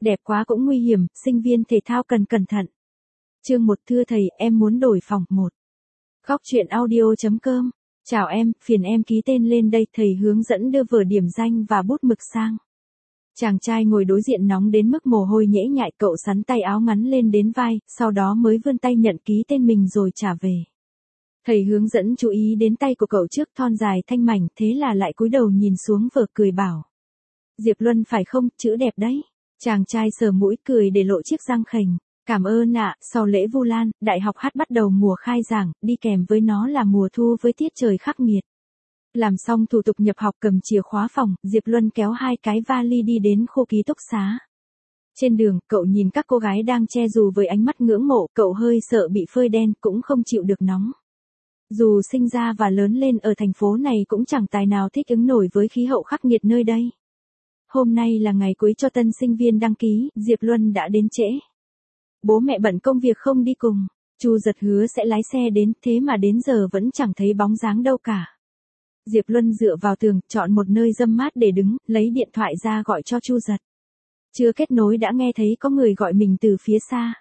Đẹp quá cũng nguy hiểm, sinh viên thể thao cần cẩn thận. Chương 1 thưa thầy, em muốn đổi phòng 1. Góc truyện audio.com. Chào em, phiền em ký tên lên đây, thầy hướng dẫn đưa vở điểm danh và bút mực sang. Chàng trai ngồi đối diện nóng đến mức mồ hôi nhễ nhại, cậu xắn tay áo ngắn lên đến vai, sau đó mới vươn tay nhận ký tên mình rồi trả về. Thầy hướng dẫn chú ý đến tay của cậu trước, thon dài thanh mảnh, thế là lại cúi đầu nhìn xuống vở cười bảo. Diệp Luân phải không, chữ đẹp đấy. Chàng trai sờ mũi cười để lộ chiếc răng khểnh. Cảm ơn ạ. Sau lễ Vu Lan, đại học hát bắt đầu mùa khai giảng, đi kèm với nó là mùa thu với tiết trời khắc nghiệt. Làm xong thủ tục nhập học cầm chìa khóa phòng, Diệp Luân kéo 2 cái vali đi đến khu ký túc xá. Trên đường, cậu nhìn các cô gái đang che dù với ánh mắt ngưỡng mộ, cậu hơi sợ bị phơi đen, cũng không chịu được nóng. Dù sinh ra và lớn lên ở thành phố này cũng chẳng tài nào thích ứng nổi với khí hậu khắc nghiệt nơi đây. Hôm nay là ngày cuối cho tân sinh viên đăng ký, Diệp Luân đã đến trễ. Bố mẹ bận công việc không đi cùng, Chu Giật hứa sẽ lái xe đến, thế mà đến giờ vẫn chẳng thấy bóng dáng đâu cả. Diệp Luân dựa vào tường, chọn một nơi râm mát để đứng, lấy điện thoại ra gọi cho Chu Giật. Chưa kết nối đã nghe thấy có người gọi mình từ phía xa.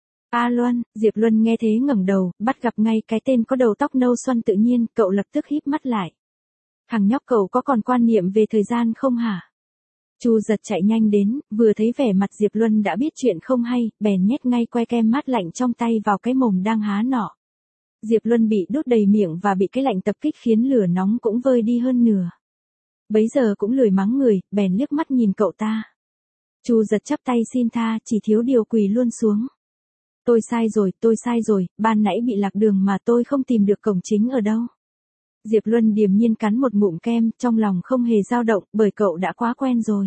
A Luân, Diệp Luân nghe thế ngẩng đầu, bắt gặp ngay cái tên có đầu tóc nâu xoăn tự nhiên, cậu lập tức híp mắt lại. Thằng nhóc cậu có còn quan niệm về thời gian không hả? Chu Giật chạy nhanh đến, vừa thấy vẻ mặt Diệp Luân đã biết chuyện không hay, bèn nhét ngay que kem mát lạnh trong tay vào cái mồm đang há nọ. Diệp Luân bị đốt đầy miệng và bị cái lạnh tập kích khiến lửa nóng cũng vơi đi hơn nửa. Bấy giờ cũng lười mắng người, bèn liếc mắt nhìn cậu ta. Chu Giật chắp tay xin tha, chỉ thiếu điều quỳ luôn xuống. Tôi sai rồi, ban nãy bị lạc đường mà tôi không tìm được cổng chính ở đâu. Diệp Luân điềm nhiên cắn một ngụm kem, trong lòng không hề dao động, bởi cậu đã quá quen rồi.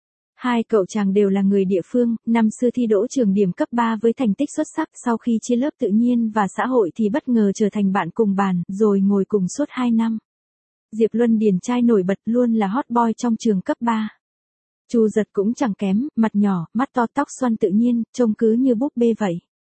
Hai cậu chàng đều là người địa phương, năm xưa thi đỗ trường điểm cấp 3 với thành tích xuất sắc, sau khi chia lớp tự nhiên và xã hội thì bất ngờ trở thành bạn cùng bàn, rồi ngồi cùng suốt 2 năm. Diệp Luân điển trai nổi bật, luôn là hot boy trong trường cấp 3. Chu Giật cũng chẳng kém, mặt nhỏ, mắt to, tóc xoăn tự nhiên, trông cứ như búp bê vậy.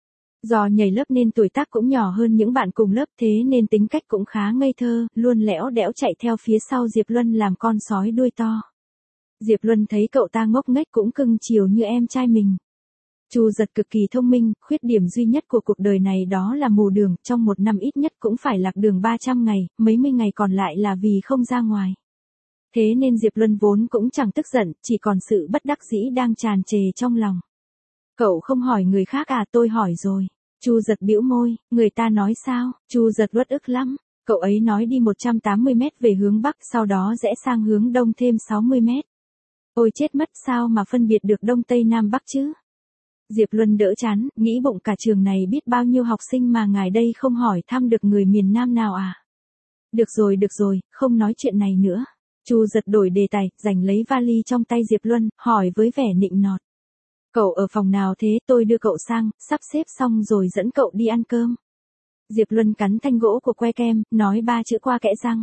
Do nhảy lớp nên tuổi tác cũng nhỏ hơn những bạn cùng lớp, thế nên tính cách cũng khá ngây thơ, luôn lẽo đẽo chạy theo phía sau Diệp Luân làm con sói đuôi to. Diệp Luân thấy cậu ta ngốc nghếch cũng cưng chiều như em trai mình. Chu Giật cực kỳ thông minh, khuyết điểm duy nhất của cuộc đời này đó là mù đường, trong một năm ít nhất cũng phải lạc đường 300 ngày, mấy mươi ngày còn lại là vì không ra ngoài. Thế nên Diệp Luân vốn cũng chẳng tức giận, chỉ còn sự bất đắc dĩ đang tràn trề trong lòng. Cậu không hỏi người khác à? Tôi hỏi rồi. Chu Giật bĩu môi, người ta nói sao? Chu Giật uất ức lắm. Cậu ấy nói đi 180 mét về hướng Bắc, sau đó rẽ sang hướng Đông thêm 60 mét. Ôi chết mất, sao mà phân biệt được Đông Tây Nam Bắc chứ? Diệp Luân đỡ chán, nghĩ bụng cả trường này biết bao nhiêu học sinh mà ngài đây không hỏi thăm được người miền Nam nào à? Được rồi, không nói chuyện này nữa. Chu Giật đổi đề tài, giành lấy vali trong tay Diệp Luân, hỏi với vẻ nịnh nọt. Cậu ở phòng nào thế? Tôi đưa cậu sang, sắp xếp xong rồi dẫn cậu đi ăn cơm. Diệp Luân cắn thanh gỗ của que kem, nói 3 chữ qua kẽ răng.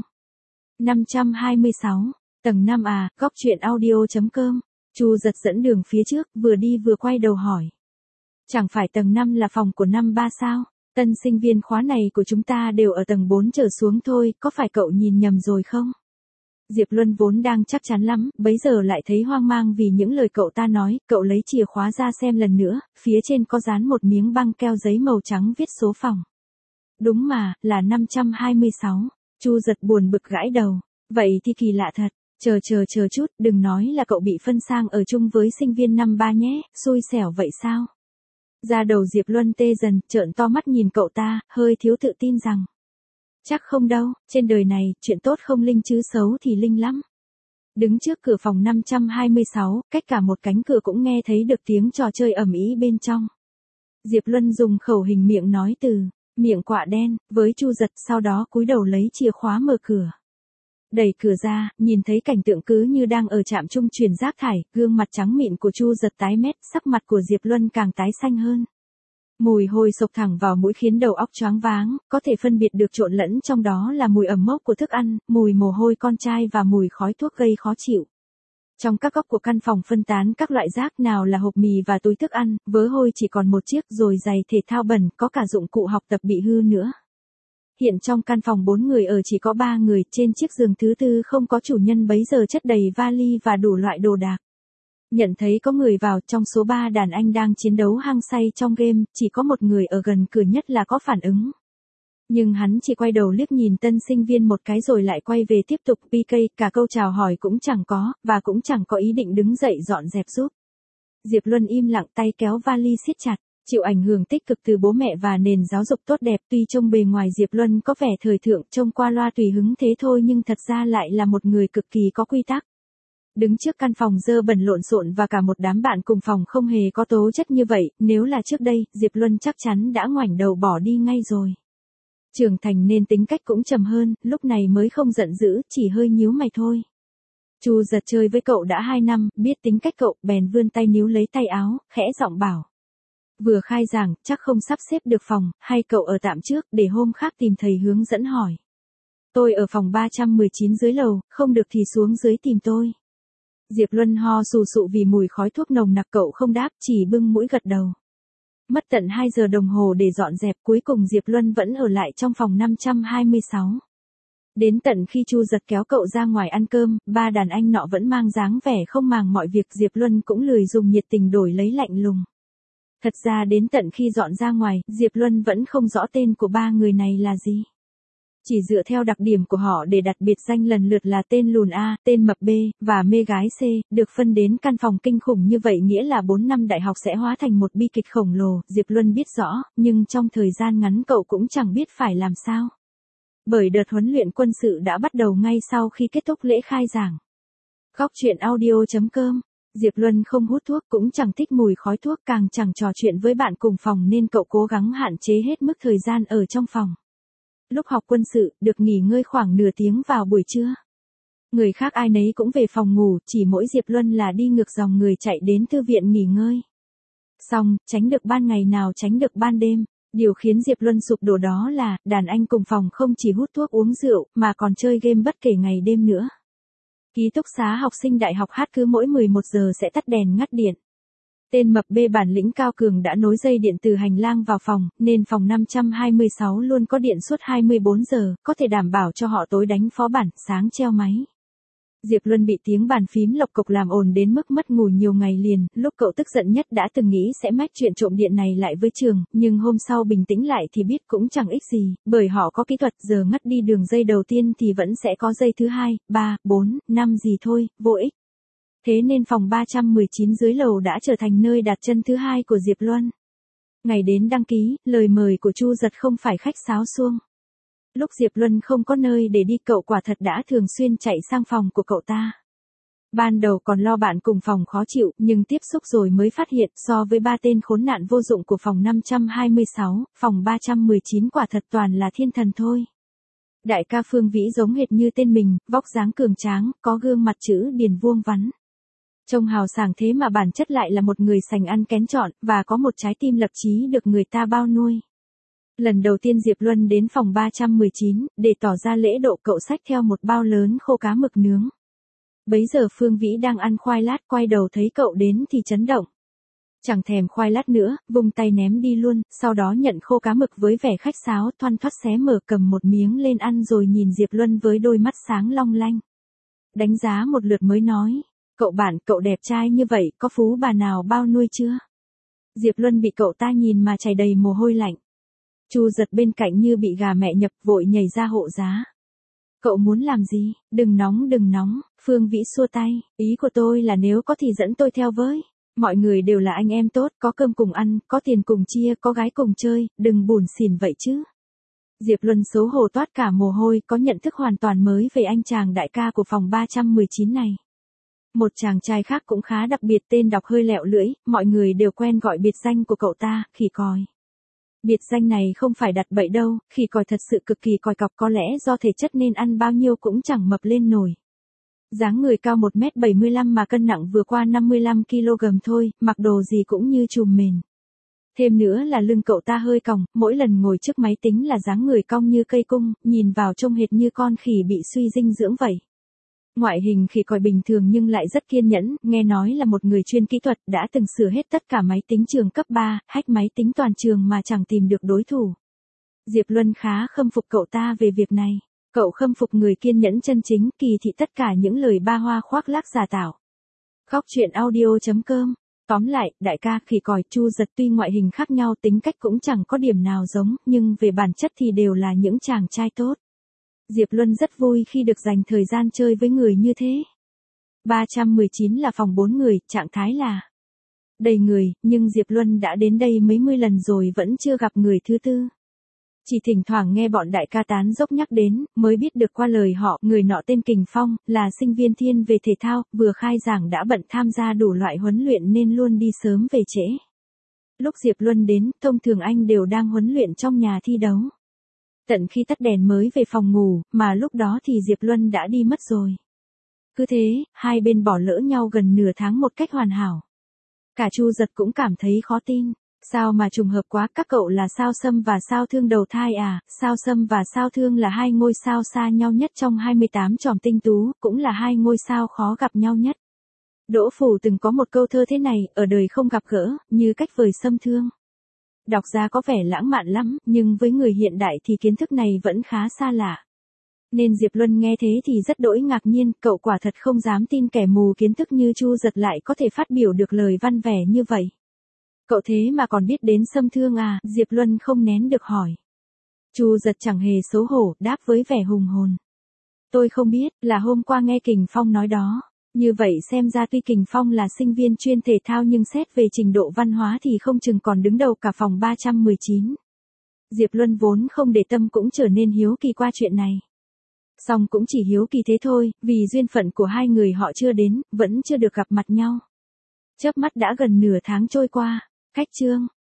526, tầng 5 à, góc truyện audio.com. Chu Giật dẫn đường phía trước, vừa đi vừa quay đầu hỏi. Chẳng phải tầng 5 là phòng của năm 3 sao? Tân sinh viên khóa này của chúng ta đều ở tầng 4 trở xuống thôi, có phải cậu nhìn nhầm rồi không? Diệp Luân vốn đang chắc chắn lắm, bấy giờ lại thấy hoang mang vì những lời cậu ta nói, cậu lấy chìa khóa ra xem lần nữa, phía trên có dán một miếng băng keo giấy màu trắng viết số phòng. Đúng mà, là 526. Chu Giật buồn bực gãi đầu. Vậy thì kỳ lạ thật. Chờ chút, đừng nói là cậu bị phân sang ở chung với sinh viên năm 3 nhé, xui xẻo vậy sao? Da đầu Diệp Luân tê dần, trợn to mắt nhìn cậu ta, hơi thiếu tự tin rằng. Chắc không đâu, trên đời này, chuyện tốt không linh chứ xấu thì linh lắm. Đứng trước cửa phòng 526, cách cả một cánh cửa cũng nghe thấy được tiếng trò chơi ầm ĩ bên trong. Diệp Luân dùng khẩu hình miệng nói từ, miệng quạ đen, với Chu Giật, sau đó cúi đầu lấy chìa khóa mở cửa. Đẩy cửa ra, nhìn thấy cảnh tượng cứ như đang ở trạm trung chuyển rác thải, gương mặt trắng mịn của Chu Giật tái mét, sắc mặt của Diệp Luân càng tái xanh hơn. Mùi hôi sộc thẳng vào mũi khiến đầu óc choáng váng, có thể phân biệt được trộn lẫn trong đó là mùi ẩm mốc của thức ăn, mùi mồ hôi con trai và mùi khói thuốc gây khó chịu. Trong các góc của căn phòng phân tán các loại rác, nào là hộp mì và túi thức ăn, vớ hôi chỉ còn một chiếc, rồi giày thể thao bẩn, có cả dụng cụ học tập bị hư nữa. Hiện trong căn phòng 4 người ở chỉ có 3 người, trên chiếc giường thứ tư không có chủ nhân bấy giờ chất đầy vali và đủ loại đồ đạc. Nhận thấy có người vào, trong số 3 đàn anh đang chiến đấu hăng say trong game, chỉ có một người ở gần cửa nhất là có phản ứng. Nhưng hắn chỉ quay đầu liếc nhìn tân sinh viên một cái rồi lại quay về tiếp tục PK, cả câu chào hỏi cũng chẳng có, và cũng chẳng có ý định đứng dậy dọn dẹp giúp. Diệp Luân im lặng, tay kéo vali siết chặt, chịu ảnh hưởng tích cực từ bố mẹ và nền giáo dục tốt đẹp, tuy trông bề ngoài Diệp Luân có vẻ thời thượng, trông qua loa tùy hứng thế thôi nhưng thật ra lại là một người cực kỳ có quy tắc. Đứng trước căn phòng dơ bẩn lộn xộn và cả một đám bạn cùng phòng không hề có tố chất như vậy, nếu là trước đây, Diệp Luân chắc chắn đã ngoảnh đầu bỏ đi ngay rồi. Trưởng thành nên tính cách cũng trầm hơn, lúc này mới không giận dữ, chỉ hơi nhíu mày thôi. Chu Giật chơi với cậu đã 2 năm, biết tính cách cậu, bèn vươn tay níu lấy tay áo, khẽ giọng bảo. Vừa khai giảng, chắc không sắp xếp được phòng, hay cậu ở tạm trước, để hôm khác tìm thầy hướng dẫn hỏi. Tôi ở phòng 319 dưới lầu, không được thì xuống dưới tìm tôi. Diệp Luân ho sù sụ vì mùi khói thuốc nồng nặc, cậu không đáp, chỉ bưng mũi gật đầu. Mất tận 2 giờ đồng hồ để dọn dẹp, cuối cùng Diệp Luân vẫn ở lại trong phòng 526. Đến tận khi Chu Giật kéo cậu ra ngoài ăn cơm, 3 đàn anh nọ vẫn mang dáng vẻ không màng mọi việc, Diệp Luân cũng lười dùng nhiệt tình đổi lấy lạnh lùng. Thật ra đến tận khi dọn ra ngoài, Diệp Luân vẫn không rõ tên của 3 người này là gì. Chỉ dựa theo đặc điểm của họ để đặt biệt danh lần lượt là tên lùn A, tên mập B, và mê gái C, được phân đến căn phòng kinh khủng như vậy nghĩa là 4 năm đại học sẽ hóa thành một bi kịch khổng lồ, Diệp Luân biết rõ, nhưng trong thời gian ngắn cậu cũng chẳng biết phải làm sao. Bởi đợt huấn luyện quân sự đã bắt đầu ngay sau khi kết thúc lễ khai giảng. Góc truyện audio.com. Diệp Luân không hút thuốc, cũng chẳng thích mùi khói thuốc, càng chẳng trò chuyện với bạn cùng phòng nên cậu cố gắng hạn chế hết mức thời gian ở trong phòng. Lúc học quân sự, được nghỉ ngơi khoảng nửa tiếng vào buổi trưa. Người khác ai nấy cũng về phòng ngủ, chỉ mỗi Diệp Luân là đi ngược dòng người chạy đến thư viện nghỉ ngơi. Xong, tránh được ban ngày nào tránh được ban đêm. Điều khiến Diệp Luân sụp đổ đó là, đàn anh cùng phòng không chỉ hút thuốc uống rượu, mà còn chơi game bất kể ngày đêm nữa. Ký túc xá học sinh đại học hát cứ mỗi 11 giờ sẽ tắt đèn ngắt điện. Tên mập B bản lĩnh cao cường đã nối dây điện từ hành lang vào phòng, nên phòng 526 luôn có điện suốt 24 giờ, có thể đảm bảo cho họ tối đánh phó bản, sáng treo máy. Diệp Luân bị tiếng bàn phím lộc cộc làm ồn đến mức mất ngủ nhiều ngày liền, lúc cậu tức giận nhất đã từng nghĩ sẽ mách chuyện trộm điện này lại với trường, nhưng hôm sau bình tĩnh lại thì biết cũng chẳng ích gì, bởi họ có kỹ thuật, giờ ngắt đi đường dây đầu tiên thì vẫn sẽ có dây thứ 2, 3, 4, 5 gì thôi, vô ích. Thế nên phòng 319 dưới lầu đã trở thành nơi đặt chân thứ 2 của Diệp Luân. Ngày đến đăng ký, lời mời của Chu Giật không phải khách sáo suông. Lúc Diệp Luân không có nơi để đi, cậu quả thật đã thường xuyên chạy sang phòng của cậu ta. Ban đầu còn lo bạn cùng phòng khó chịu, nhưng tiếp xúc rồi mới phát hiện so với 3 tên khốn nạn vô dụng của phòng 526, phòng 319 quả thật toàn là thiên thần thôi. Đại ca Phương Vĩ giống hệt như tên mình, vóc dáng cường tráng, có gương mặt chữ điền vuông vắn. Trông hào sảng thế mà bản chất lại là một người sành ăn kén chọn, và có một trái tim lập chí được người ta bao nuôi. Lần đầu tiên Diệp Luân đến phòng 319, để tỏ ra lễ độ cậu xách theo một bao lớn khô cá mực nướng. Bấy giờ Phương Vĩ đang ăn khoai lát, quay đầu thấy cậu đến thì chấn động. Chẳng thèm khoai lát nữa, vung tay ném đi luôn, sau đó nhận khô cá mực với vẻ khách sáo, thoăn thoắt xé mở cầm một miếng lên ăn rồi nhìn Diệp Luân với đôi mắt sáng long lanh. Đánh giá một lượt mới nói, cậu bạn, cậu đẹp trai như vậy, có phú bà nào bao nuôi chưa? Diệp Luân bị cậu ta nhìn mà chảy đầy mồ hôi lạnh. Chu Giật bên cạnh như bị gà mẹ nhập, vội nhảy ra hộ giá. Cậu muốn làm gì? Đừng nóng, Phương Vĩ xua tay, ý của tôi là nếu có thì dẫn tôi theo với. Mọi người đều là anh em tốt, có cơm cùng ăn, có tiền cùng chia, có gái cùng chơi, đừng buồn xỉn vậy chứ. Diệp Luân xấu hổ toát cả mồ hôi, có nhận thức hoàn toàn mới về anh chàng đại ca của phòng 319 này. Một chàng trai khác cũng khá đặc biệt, tên đọc hơi lẹo lưỡi, mọi người đều quen gọi biệt danh của cậu ta, khỉ còi. Biệt danh này không phải đặt bậy đâu, khỉ còi thật sự cực kỳ còi cọc, có lẽ do thể chất nên ăn bao nhiêu cũng chẳng mập lên nổi. Dáng người cao 1m75 mà cân nặng vừa qua 55kg thôi, mặc đồ gì cũng như chùm mền. Thêm nữa là lưng cậu ta hơi còng, mỗi lần ngồi trước máy tính là dáng người cong như cây cung, nhìn vào trông hệt như con khỉ bị suy dinh dưỡng vậy. Ngoại hình khỉ còi bình thường nhưng lại rất kiên nhẫn, nghe nói là một người chuyên kỹ thuật, đã từng sửa hết tất cả máy tính trường cấp 3, hack máy tính toàn trường mà chẳng tìm được đối thủ. Diệp Luân khá khâm phục cậu ta về việc này. Cậu khâm phục người kiên nhẫn chân chính, kỳ thị tất cả những lời ba hoa khoác lác giả tạo. Góc truyện audio.com. Tóm lại, đại ca Khỉ Còi Chu Giật tuy ngoại hình khác nhau tính cách cũng chẳng có điểm nào giống, nhưng về bản chất thì đều là những chàng trai tốt. Diệp Luân rất vui khi được dành thời gian chơi với người như thế. 319 là phòng 4 người, trạng thái là đầy người, nhưng Diệp Luân đã đến đây mấy mươi lần rồi vẫn chưa gặp người thứ tư. Chỉ thỉnh thoảng nghe bọn đại ca tán dốc nhắc đến, mới biết được qua lời họ, người nọ tên Kình Phong, là sinh viên thiên về thể thao, vừa khai giảng đã bận tham gia đủ loại huấn luyện nên luôn đi sớm về trễ. Lúc Diệp Luân đến, thông thường anh đều đang huấn luyện trong nhà thi đấu. Tận khi tắt đèn mới về phòng ngủ, mà lúc đó thì Diệp Luân đã đi mất rồi. Cứ thế, hai bên bỏ lỡ nhau gần nửa tháng một cách hoàn hảo. Cả Chu Giật cũng cảm thấy khó tin. Sao mà trùng hợp quá, các cậu là Sao Sâm và Sao Thương đầu thai à? Sao Sâm và Sao Thương là hai ngôi sao xa nhau nhất trong 28 chòm tinh tú, cũng là hai ngôi sao khó gặp nhau nhất. Đỗ Phủ từng có một câu thơ thế này, ở đời không gặp gỡ, như cách vời Sâm Thương. Đọc ra có vẻ lãng mạn lắm, nhưng với người hiện đại thì kiến thức này vẫn khá xa lạ. Nên Diệp Luân nghe thế thì rất đỗi ngạc nhiên, cậu quả thật không dám tin kẻ mù kiến thức như Chu Giật lại có thể phát biểu được lời văn vẻ như vậy. Cậu thế mà còn biết đến Sâm Thương à? Diệp Luân không nén được hỏi. Chu Giật chẳng hề xấu hổ, đáp với vẻ hùng hồn. Tôi không biết, là hôm qua nghe Kình Phong nói đó. Như vậy xem ra tuy Kình Phong là sinh viên chuyên thể thao nhưng xét về trình độ văn hóa thì không chừng còn đứng đầu cả phòng 319. Diệp Luân vốn không để tâm cũng trở nên hiếu kỳ qua chuyện này. Song cũng chỉ hiếu kỳ thế thôi, vì duyên phận của hai người họ chưa đến, vẫn chưa được gặp mặt nhau. Chớp mắt đã gần nửa tháng trôi qua. Khách chương.